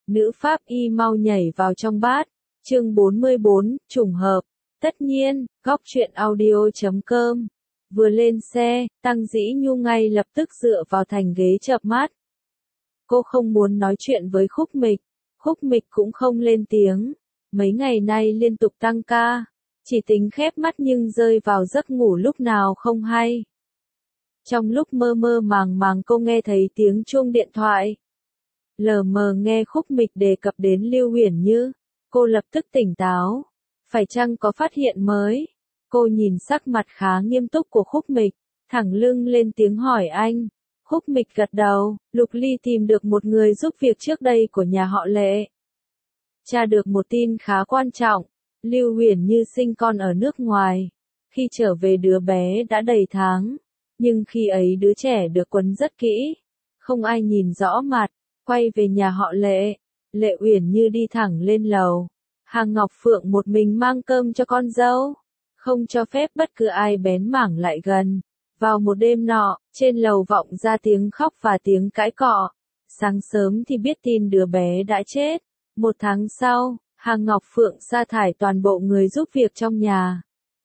Nữ pháp y mau nhảy vào trong bát. Chương 44, trùng hợp. Tất nhiên, góc truyện audio.com. Vừa lên xe, Tăng Dĩ Nhu ngay lập tức dựa vào thành ghế chợp mắt. Cô không muốn nói chuyện với Khúc Mịch. Khúc Mịch cũng không lên tiếng. Mấy ngày nay liên tục tăng ca. Chỉ tính khép mắt nhưng rơi vào giấc ngủ lúc nào không hay. Trong lúc mơ mơ màng màng cô nghe thấy tiếng chuông điện thoại. Lờ mờ nghe Khúc Mịch đề cập đến Lưu Uyển Như. Cô lập tức tỉnh táo. Phải chăng có phát hiện mới? Cô nhìn sắc mặt khá nghiêm túc của Khúc Mịch, thẳng lưng lên tiếng hỏi anh. Khúc Mịch gật đầu, Lục Ly tìm được một người giúp việc trước đây của nhà họ Lệ. Tra được một tin khá quan trọng, Lưu Uyển Như sinh con ở nước ngoài. Khi trở về đứa bé đã đầy tháng, nhưng khi ấy đứa trẻ được quấn rất kỹ, không ai nhìn rõ mặt. Quay về nhà họ Lệ, Lệ Uyển Như đi thẳng lên lầu. Hàng Ngọc Phượng một mình mang cơm cho con dâu, không cho phép bất cứ ai bén mảng lại gần. Vào một đêm nọ, trên lầu vọng ra tiếng khóc và tiếng cãi cọ. Sáng sớm thì biết tin đứa bé đã chết. Một tháng sau, Hàng Ngọc Phượng sa thải toàn bộ người giúp việc trong nhà.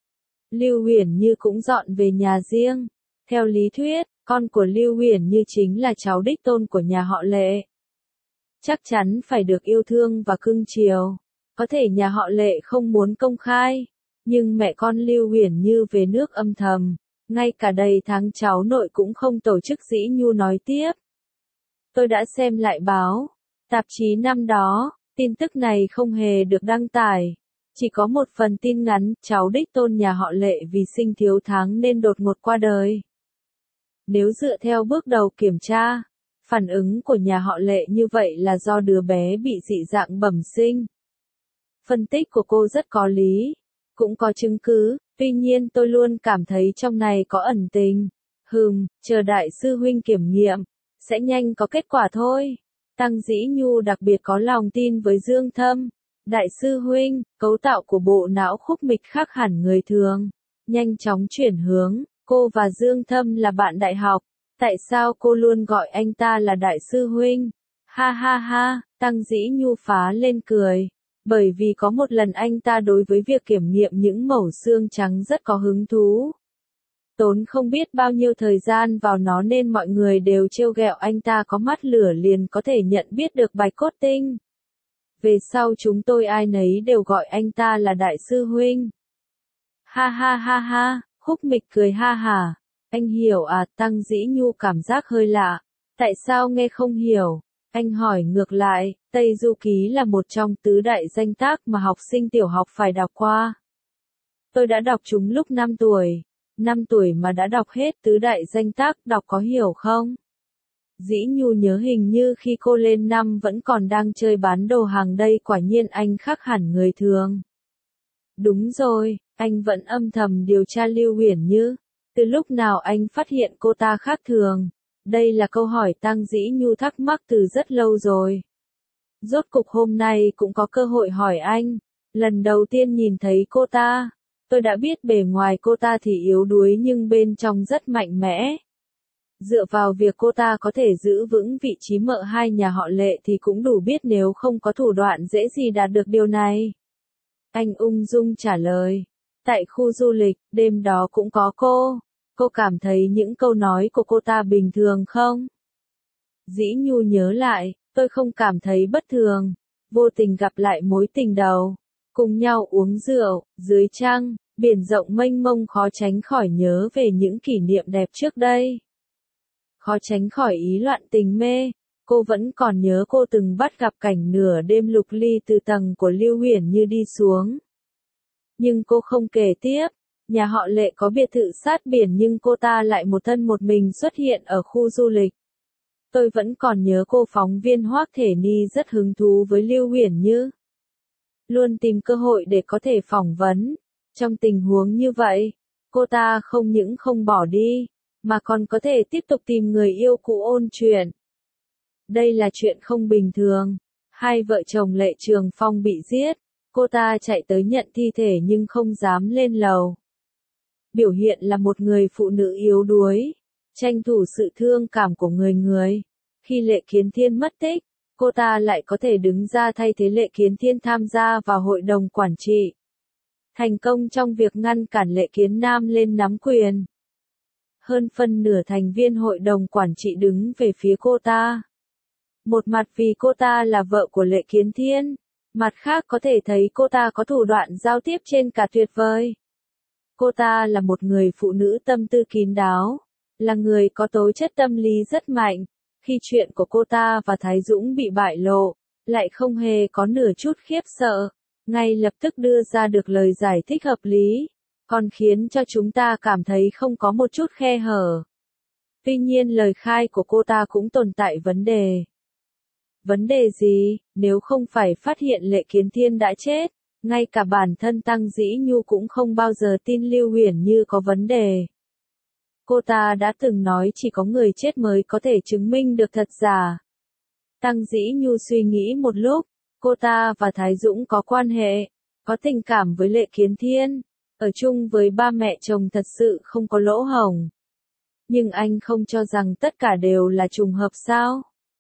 Lưu Uyển Như cũng dọn về nhà riêng. Theo lý thuyết, con của Lưu Uyển Như chính là cháu đích tôn của nhà họ Lệ. Chắc chắn phải được yêu thương và cưng chiều. Có thể nhà họ Lệ không muốn công khai, nhưng mẹ con Lưu Uyển Như về nước âm thầm, ngay cả đầy tháng cháu nội cũng không tổ chức. Dĩ Nhu nói tiếp. Tôi đã xem lại báo, tạp chí năm đó, tin tức này không hề được đăng tải. Chỉ có một phần tin ngắn, cháu đích tôn nhà họ Lệ vì sinh thiếu tháng nên đột ngột qua đời. Nếu dựa theo bước đầu kiểm tra, phản ứng của nhà họ Lệ như vậy là do đứa bé bị dị dạng bẩm sinh. Phân tích của cô rất có lý, cũng có chứng cứ, tuy nhiên tôi luôn cảm thấy trong này có ẩn tình. Chờ đại sư huynh kiểm nghiệm, sẽ nhanh có kết quả thôi. Tăng Dĩ Nhu đặc biệt có lòng tin với Dương Thâm. Đại sư huynh, cấu tạo của bộ não Khúc Mịch khác hẳn người thường. Nhanh chóng chuyển hướng, cô và Dương Thâm là bạn đại học. Tại sao cô luôn gọi anh ta là đại sư huynh? Ha ha ha, Tăng Dĩ Nhu phá lên cười. Bởi vì có một lần anh ta đối với việc kiểm nghiệm những mẩu xương trắng rất có hứng thú. Tốn không biết bao nhiêu thời gian vào nó nên mọi người đều trêu ghẹo anh ta có mắt lửa liền có thể nhận biết được bạch cốt tinh. Về sau chúng tôi ai nấy đều gọi anh ta là đại sư huynh. Ha ha ha ha, Khúc Mịch cười ha hả. Anh hiểu à? Tăng Dĩ Nhu cảm giác hơi lạ. Tại sao nghe không hiểu? Anh hỏi ngược lại, Tây Du Ký là một trong tứ đại danh tác mà học sinh tiểu học phải đọc qua. Tôi đã đọc chúng lúc 5 tuổi. 5 tuổi mà đã đọc hết tứ đại danh tác, đọc có hiểu không? Dĩ Nhu nhớ hình như khi cô lên năm vẫn còn đang chơi bán đồ hàng đây, quả nhiên anh khác hẳn người thường. Đúng rồi, anh vẫn âm thầm điều tra Lưu Uyển Như. Từ lúc nào anh phát hiện cô ta khác thường? Đây là câu hỏi Tăng Dĩ Nhu thắc mắc từ rất lâu rồi. Rốt cục hôm nay cũng có cơ hội hỏi anh. Lần đầu tiên nhìn thấy cô ta, tôi đã biết bề ngoài cô ta thì yếu đuối nhưng bên trong rất mạnh mẽ. Dựa vào việc cô ta có thể giữ vững vị trí mợ hai nhà họ Lệ thì cũng đủ biết nếu không có thủ đoạn dễ gì đạt được điều này. Anh ung dung trả lời. Tại khu du lịch, đêm đó cũng có cô. Cô cảm thấy những câu nói của cô ta bình thường không? Dĩ Nhu nhớ lại, tôi không cảm thấy bất thường. Vô tình gặp lại mối tình đầu. Cùng nhau uống rượu, dưới trăng, biển rộng mênh mông, khó tránh khỏi nhớ về những kỷ niệm đẹp trước đây. Khó tránh khỏi ý loạn tình mê. Cô vẫn còn nhớ cô từng bắt gặp cảnh nửa đêm Lục Ly từ tầng của Lưu Uyển Như đi xuống. Nhưng cô không kể tiếp. Nhà họ Lệ có biệt thự sát biển nhưng cô ta lại một thân một mình xuất hiện ở khu du lịch. Tôi vẫn còn nhớ cô phóng viên Hoắc Thể Ni rất hứng thú với Lưu Uyển Như. Luôn tìm cơ hội để có thể phỏng vấn. Trong tình huống như vậy, cô ta không những không bỏ đi, mà còn có thể tiếp tục tìm người yêu cũ ôn chuyện. Đây là chuyện không bình thường. Hai vợ chồng Lệ Trường Phong bị giết. Cô ta chạy tới nhận thi thể nhưng không dám lên lầu. Biểu hiện là một người phụ nữ yếu đuối, tranh thủ sự thương cảm của người người. Khi Lệ Kiến Thiên mất tích, cô ta lại có thể đứng ra thay thế Lệ Kiến Thiên tham gia vào hội đồng quản trị. Thành công trong việc ngăn cản Lệ Kiến Nam lên nắm quyền. Hơn phân nửa thành viên hội đồng quản trị đứng về phía cô ta. Một mặt vì cô ta là vợ của Lệ Kiến Thiên, mặt khác có thể thấy cô ta có thủ đoạn giao tiếp trên cả tuyệt vời. Cô ta là một người phụ nữ tâm tư kín đáo, là người có tố chất tâm lý rất mạnh. Khi chuyện của cô ta và Thái Dũng bị bại lộ, lại không hề có nửa chút khiếp sợ, ngay lập tức đưa ra được lời giải thích hợp lý, còn khiến cho chúng ta cảm thấy không có một chút khe hở. Tuy nhiên lời khai của cô ta cũng tồn tại vấn đề. Vấn đề gì? Nếu không phải phát hiện Lệ Kiến Thiên đã chết, ngay cả bản thân Tăng Dĩ Nhu cũng không bao giờ tin Lưu Huyền Như có vấn đề. Cô ta đã từng nói chỉ có người chết mới có thể chứng minh được thật giả. Tăng Dĩ Nhu suy nghĩ một lúc, cô ta và Thái Dũng có quan hệ, có tình cảm với Lệ Kiến Thiên, ở chung với ba mẹ chồng thật sự không có lỗ hổng. Nhưng anh không cho rằng tất cả đều là trùng hợp sao?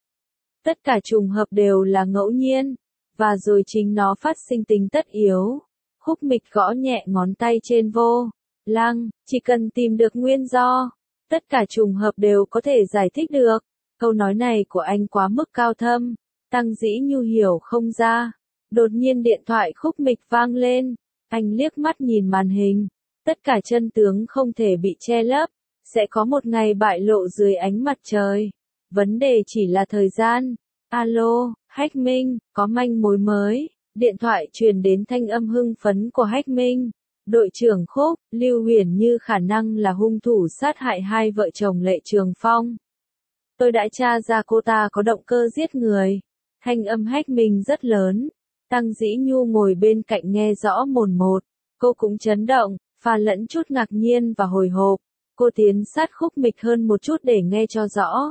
Tất cả trùng hợp đều là ngẫu nhiên, và rồi chính nó phát sinh tính tất yếu. Khúc Mịch gõ nhẹ ngón tay trên vô lăng, chỉ cần tìm được nguyên do, tất cả trùng hợp đều có thể giải thích được. Câu nói này của anh quá mức cao thâm, Tăng Dĩ Nhu hiểu không ra. Đột nhiên điện thoại Khúc Mịch vang lên, anh liếc mắt nhìn màn hình, tất cả chân tướng không thể bị che lấp, sẽ có một ngày bại lộ dưới ánh mặt trời. Vấn đề chỉ là thời gian. Alo, Hách Minh, có manh mối mới. Điện thoại truyền đến thanh âm hưng phấn của Hách Minh. Đội trưởng Khúc, Lưu Huyền Như khả năng là hung thủ sát hại hai vợ chồng Lệ Trường Phong. Tôi đã tra ra cô ta có động cơ giết người. Thanh âm Hách Minh rất lớn. Tăng Dĩ Nhu ngồi bên cạnh nghe rõ mồn một. Cô cũng chấn động, pha lẫn chút ngạc nhiên và hồi hộp. Cô tiến sát Khúc Mịch hơn một chút để nghe cho rõ.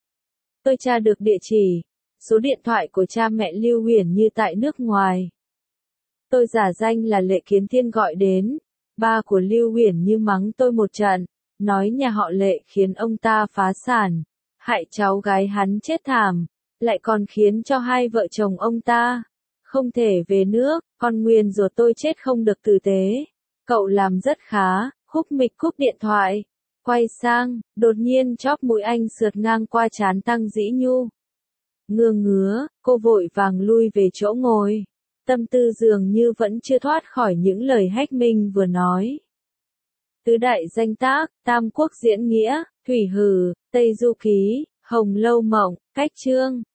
Tôi tra được địa chỉ, số điện thoại của cha mẹ Lưu Huyền Như tại nước ngoài. Tôi giả danh là Lệ Kiến Thiên gọi đến. Ba của Lưu Huyền Như mắng tôi một trận, nói nhà họ Lệ khiến ông ta phá sản, hại cháu gái hắn chết thảm, lại còn khiến cho hai vợ chồng ông ta không thể về nước, còn nguyền rủa tôi chết không được tử tế. Cậu làm rất khá. Khúc Mịch cúp điện thoại, quay sang, đột nhiên chóp mũi anh sượt ngang qua trán Tăng Dĩ Nhu. Ngứa, cô vội vàng lui về chỗ ngồi. Tâm tư dường như vẫn chưa thoát khỏi những lời Hách Minh vừa nói. Tứ đại danh tác, Tam Quốc diễn nghĩa, Thủy Hử, Tây Du Ký, Hồng Lâu Mộng, Cách Chương.